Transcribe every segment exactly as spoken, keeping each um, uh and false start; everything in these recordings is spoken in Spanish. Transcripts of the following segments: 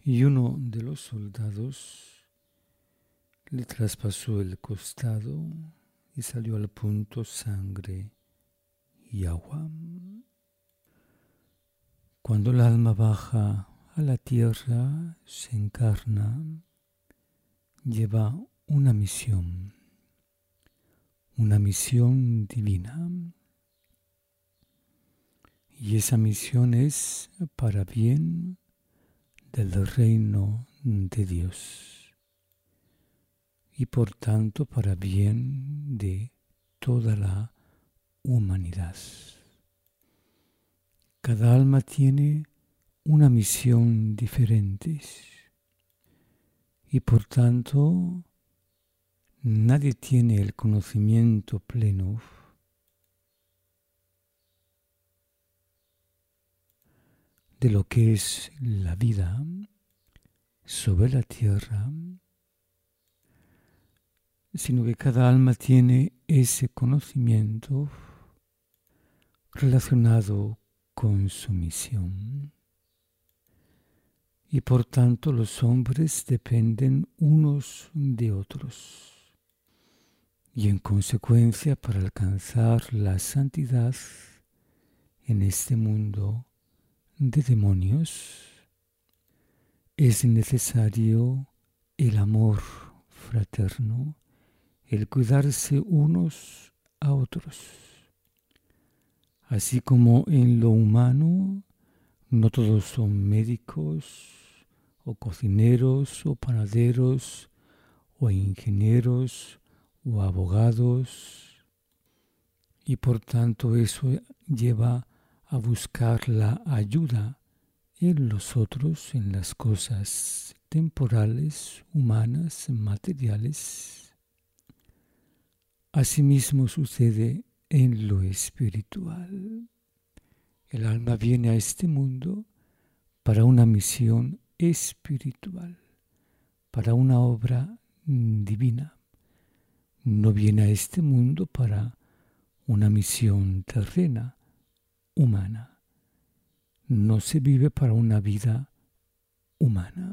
y uno de los soldados le traspasó el costado y salió al punto sangre y agua. Cuando el alma baja a la tierra, se encarna, lleva una misión, una misión divina. Y esa misión es para bien del reino de Dios y por tanto para bien de toda la humanidad. Cada alma tiene una misión diferente y por tanto nadie tiene el conocimiento pleno de lo que es la vida sobre la tierra, sino que cada alma tiene ese conocimiento relacionado con su misión. Y por tanto los hombres dependen unos de otros. Y en consecuencia, para alcanzar la santidad en este mundo de demonios, es necesario el amor fraterno, el cuidarse unos a otros. Así como en lo humano no todos son médicos o cocineros o panaderos o ingenieros o abogados, y por tanto eso lleva a buscar la ayuda en los otros, en las cosas temporales, humanas, materiales. Asimismo sucede en lo espiritual. El alma viene a este mundo para una misión espiritual, para una obra divina. No viene a este mundo para una misión terrena, humana. No se vive para una vida humana.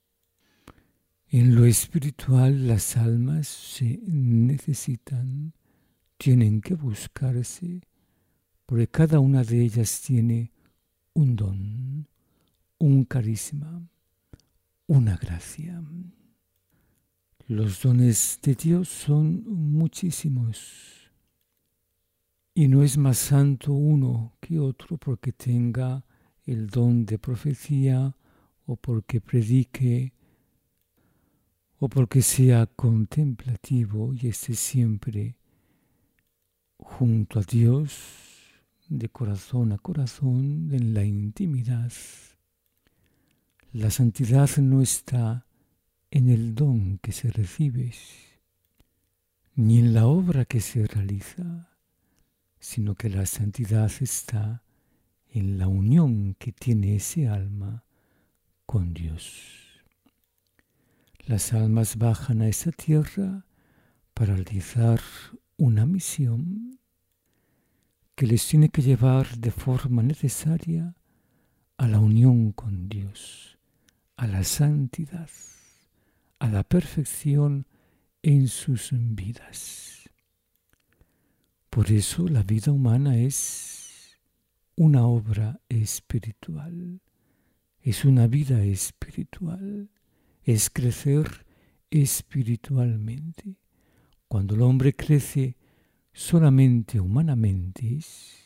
En lo espiritual las almas se necesitan, tienen que buscarse, porque cada una de ellas tiene un don, un carisma, una gracia. Los dones de Dios son muchísimos y no es más santo uno que otro porque tenga el don de profecía o porque predique o porque sea contemplativo y esté siempre junto a Dios de corazón a corazón en la intimidad. La santidad no está en el don que se recibe, ni en la obra que se realiza, sino que la santidad está en la unión que tiene ese alma con Dios. Las almas bajan a esa tierra para realizar una misión que les tiene que llevar de forma necesaria a la unión con Dios, a la santidad, a la perfección en sus vidas. Por eso la vida humana es una obra espiritual, es una vida espiritual, es crecer espiritualmente. Cuando el hombre crece solamente humanamente,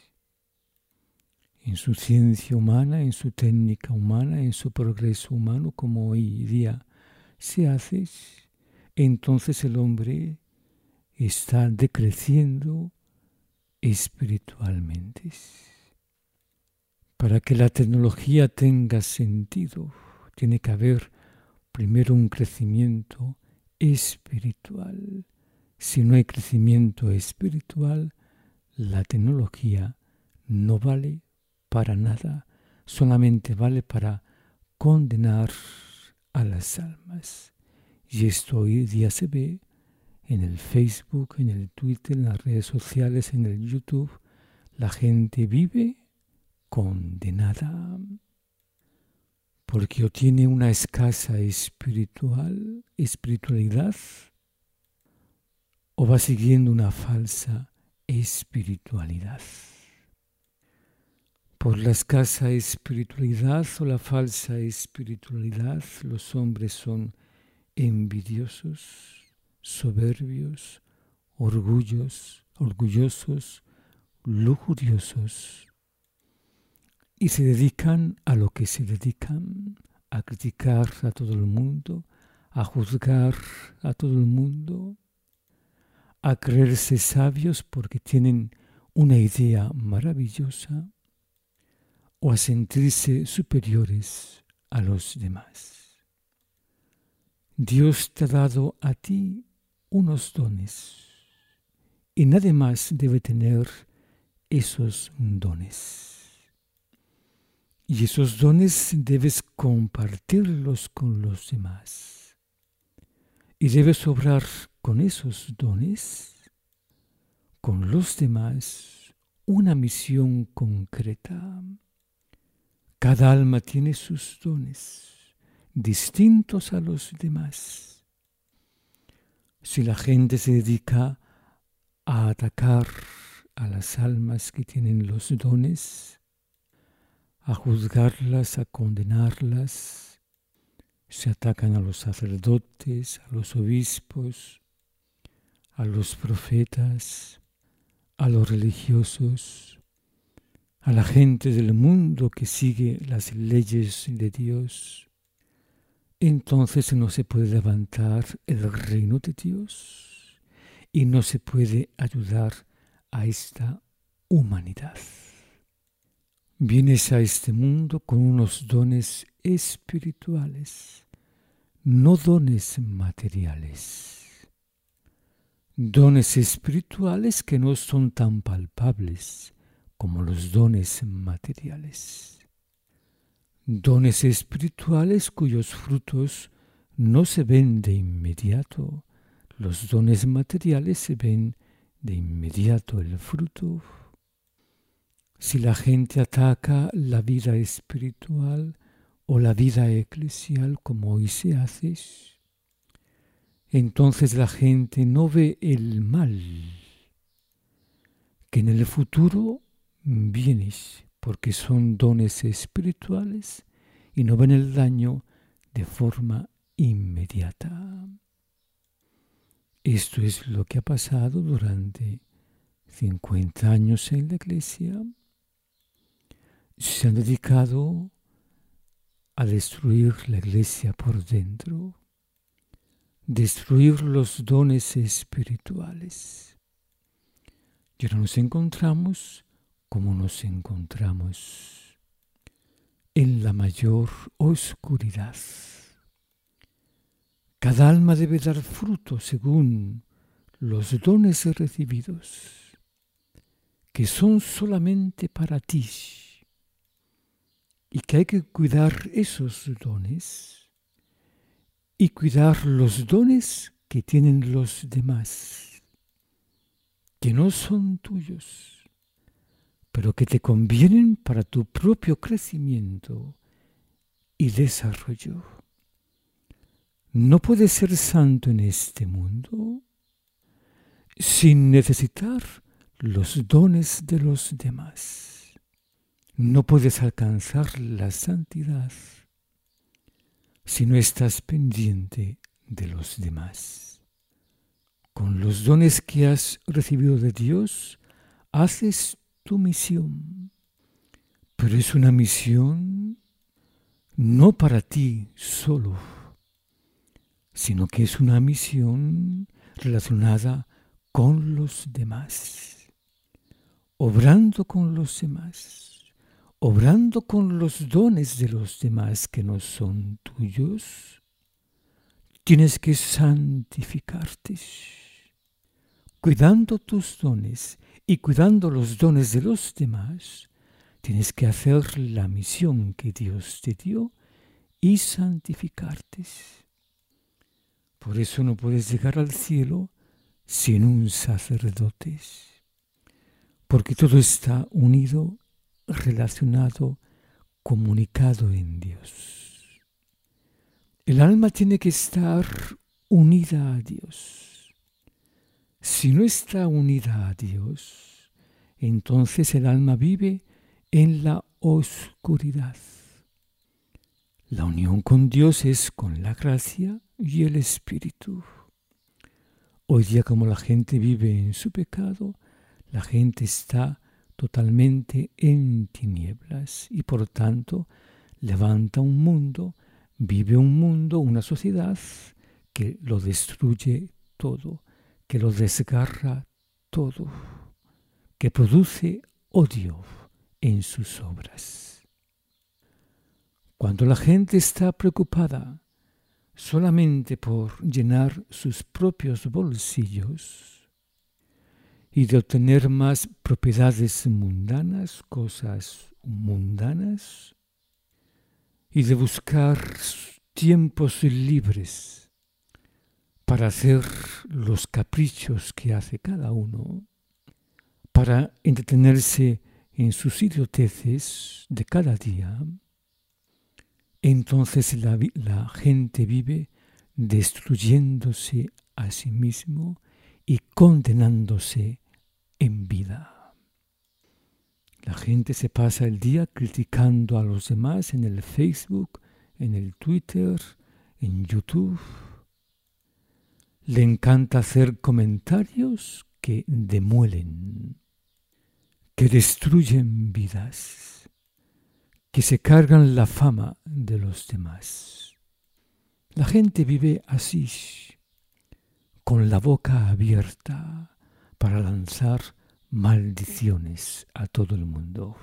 en su ciencia humana, en su técnica humana, en su progreso humano, como hoy día se hace, entonces el hombre está decreciendo espiritualmente. Para que la tecnología tenga sentido, tiene que haber primero un crecimiento espiritual. Si no hay crecimiento espiritual, la tecnología no vale para nada, solamente vale para condenar a las almas. Y esto hoy día se ve en el Facebook, en el Twitter, en las redes sociales, en el YouTube. La gente vive condenada. porque o tiene una escasa espiritual, espiritualidad, o va siguiendo una falsa espiritualidad. Por la escasa espiritualidad o la falsa espiritualidad, los hombres son envidiosos, soberbios, orgullos, orgullosos, lujuriosos, y se dedican a lo que se dedican, a criticar a todo el mundo, a juzgar a todo el mundo, a creerse sabios porque tienen una idea maravillosa, o a sentirse superiores a los demás. Dios te ha dado a ti unos dones y nadie más debe tener esos dones. Y esos dones debes compartirlos con los demás. Y debes obrar con esos dones, con los demás, una misión concreta. Cada alma tiene sus dones, distintos a los demás. Si la gente se dedica a atacar a las almas que tienen los dones, a juzgarlas, a condenarlas, se atacan a los sacerdotes, a los obispos, a los profetas, a los religiosos, a la gente del mundo que sigue las leyes de Dios, entonces no se puede levantar el reino de Dios y no se puede ayudar a esta humanidad. Vienes a este mundo con unos dones espirituales, no dones materiales. Dones espirituales que no son tan palpables como los dones materiales. Dones espirituales cuyos frutos no se ven de inmediato. Los dones materiales se ven de inmediato el fruto. Si la gente ataca la vida espiritual o la vida eclesial como hoy se hace, entonces la gente no ve el mal que en el futuro vienes, porque son dones espirituales y no ven el daño de forma inmediata. Esto es lo que ha pasado durante cincuenta años en la Iglesia. Se han dedicado a destruir la Iglesia por dentro, destruir los dones espirituales. Y ahora nos encontramos como nos encontramos en la mayor oscuridad. Cada alma debe dar fruto según los dones recibidos, que son solamente para ti, y que hay que cuidar esos dones y cuidar los dones que tienen los demás, que no son tuyos, pero que te convienen para tu propio crecimiento y desarrollo. No puedes ser santo en este mundo sin necesitar los dones de los demás. No puedes alcanzar la santidad si no estás pendiente de los demás. Con los dones que has recibido de Dios, haces tu misión, pero es una misión no para ti solo, sino que es una misión relacionada con los demás, obrando con los demás, obrando con los dones de los demás que no son tuyos. Tienes que santificarte, cuidando tus dones y cuidando los dones de los demás. Tienes que hacer la misión que Dios te dio y santificarte. Por eso no puedes llegar al cielo sin un sacerdote, porque todo está unido, relacionado, comunicado en Dios. El alma tiene que estar unida a Dios. Si no está unida a Dios, entonces el alma vive en la oscuridad. La unión con Dios es con la gracia y el Espíritu. Hoy día, como la gente vive en su pecado, la gente está totalmente en tinieblas y por tanto levanta un mundo, vive un mundo, una sociedad que lo destruye todo, que lo desgarra todo, que produce odio en sus obras. Cuando la gente está preocupada solamente por llenar sus propios bolsillos y de obtener más propiedades mundanas, cosas mundanas, y de buscar tiempos libres para hacer los caprichos que hace cada uno, para entretenerse en sus idioteces de cada día, entonces la, la gente vive destruyéndose a sí mismo y condenándose en vida. La gente se pasa el día criticando a los demás en el Facebook, en el Twitter, en YouTube. Le encanta hacer comentarios que demuelen, que destruyen vidas, que se cargan la fama de los demás. La gente vive así, con la boca abierta para lanzar maldiciones a todo el mundo.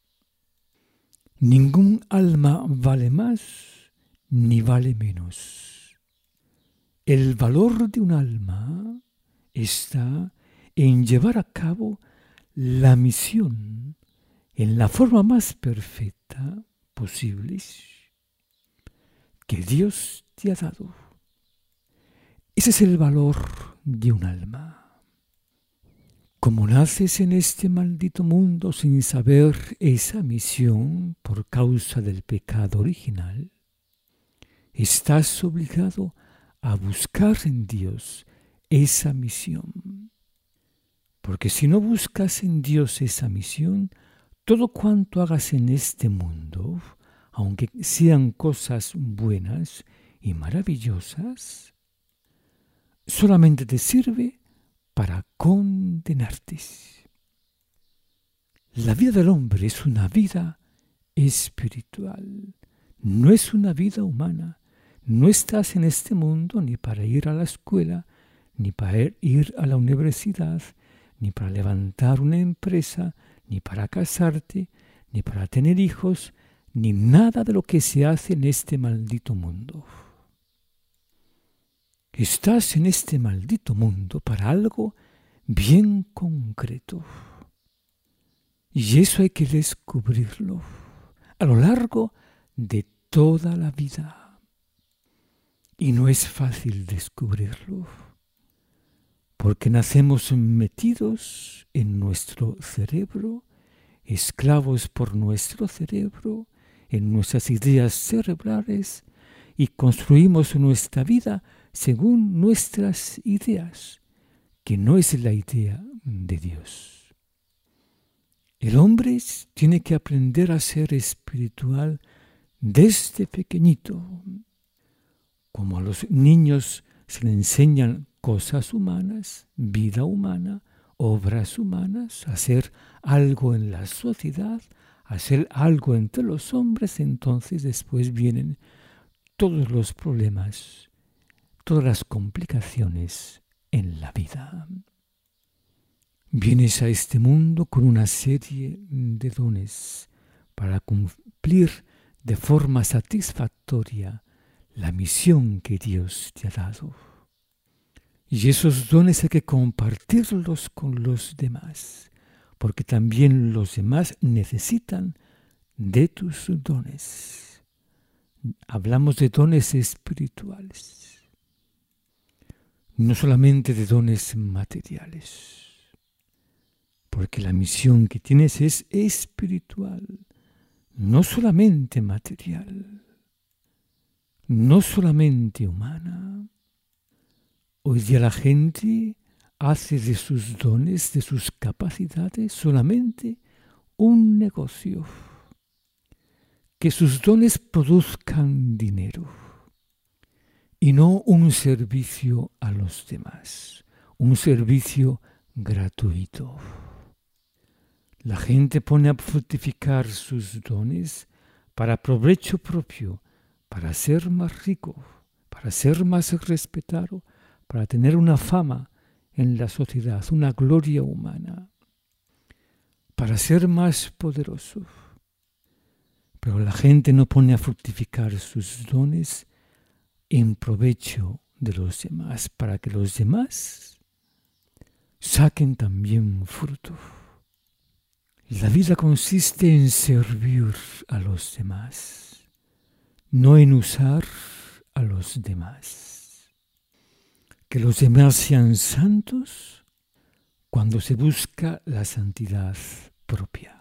Ningún alma vale más ni vale menos. El valor de un alma está en llevar a cabo la misión en la forma más perfecta posible que Dios te ha dado. Ese es el valor de un alma. Como naces en este maldito mundo sin saber esa misión por causa del pecado original, estás obligado a buscar en Dios esa misión. Porque si no buscas en Dios esa misión, todo cuanto hagas en este mundo, aunque sean cosas buenas y maravillosas, solamente te sirve para condenarte. La vida del hombre es una vida espiritual, no es una vida humana. No estás en este mundo ni para ir a la escuela, ni para ir a la universidad, ni para levantar una empresa, ni para casarte, ni para tener hijos, ni nada de lo que se hace en este maldito mundo. Estás en este maldito mundo para algo bien concreto. Y eso hay que descubrirlo a lo largo de toda la vida. Y no es fácil descubrirlo, porque nacemos metidos en nuestro cerebro, esclavos por nuestro cerebro, en nuestras ideas cerebrales, y construimos nuestra vida según nuestras ideas, que no es la idea de Dios. El hombre tiene que aprender a ser espiritual desde pequeñito. Como a los niños se les enseñan cosas humanas, vida humana, obras humanas, hacer algo en la sociedad, hacer algo entre los hombres, entonces después vienen todos los problemas, todas las complicaciones en la vida. Vienes a este mundo con una serie de dones para cumplir de forma satisfactoria la misión que Dios te ha dado. Y esos dones hay que compartirlos con los demás, porque también los demás necesitan de tus dones. Hablamos de dones espirituales, no solamente de dones materiales, porque la misión que tienes es espiritual, no solamente material. no solamente humana. Hoy día la gente hace de sus dones, de sus capacidades, solamente un negocio. Que sus dones produzcan dinero y no un servicio a los demás, un servicio gratuito. La gente pone a fructificar sus dones para provecho propio, para ser más rico, para ser más respetado, para tener una fama en la sociedad, una gloria humana, para ser más poderoso. Pero la gente no pone a fructificar sus dones en provecho de los demás, para que los demás saquen también fruto. La vida consiste en servir a los demás, no en usar a los demás. Que los demás sean santos cuando se busca la santidad propia.